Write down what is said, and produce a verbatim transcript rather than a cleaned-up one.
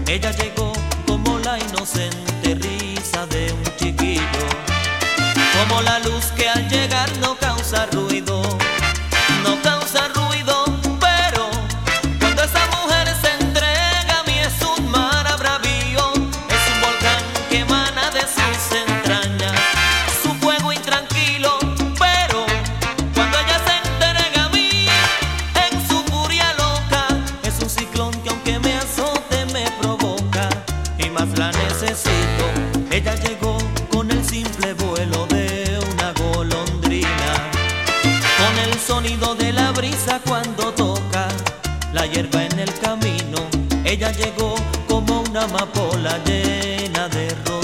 Ella llegó como la inocente risa de un chiquillo, como la luz que al llegar no causa ruido, no causa ruido, pero cuando esa mujer se entrega a mí es un mar a bravío, es un volcán que emana de sus entrañas su fuego intranquilo, pero cuando ella se entrega a mí en su furia loca es un ciclón que aunque me azote me provoca y más la necesito. Ella llegó con el simple vuelo de una golondrina, con el sonido de la brisa cuando toca la hierba en el camino. Ella llegó como una amapola llena de rosas.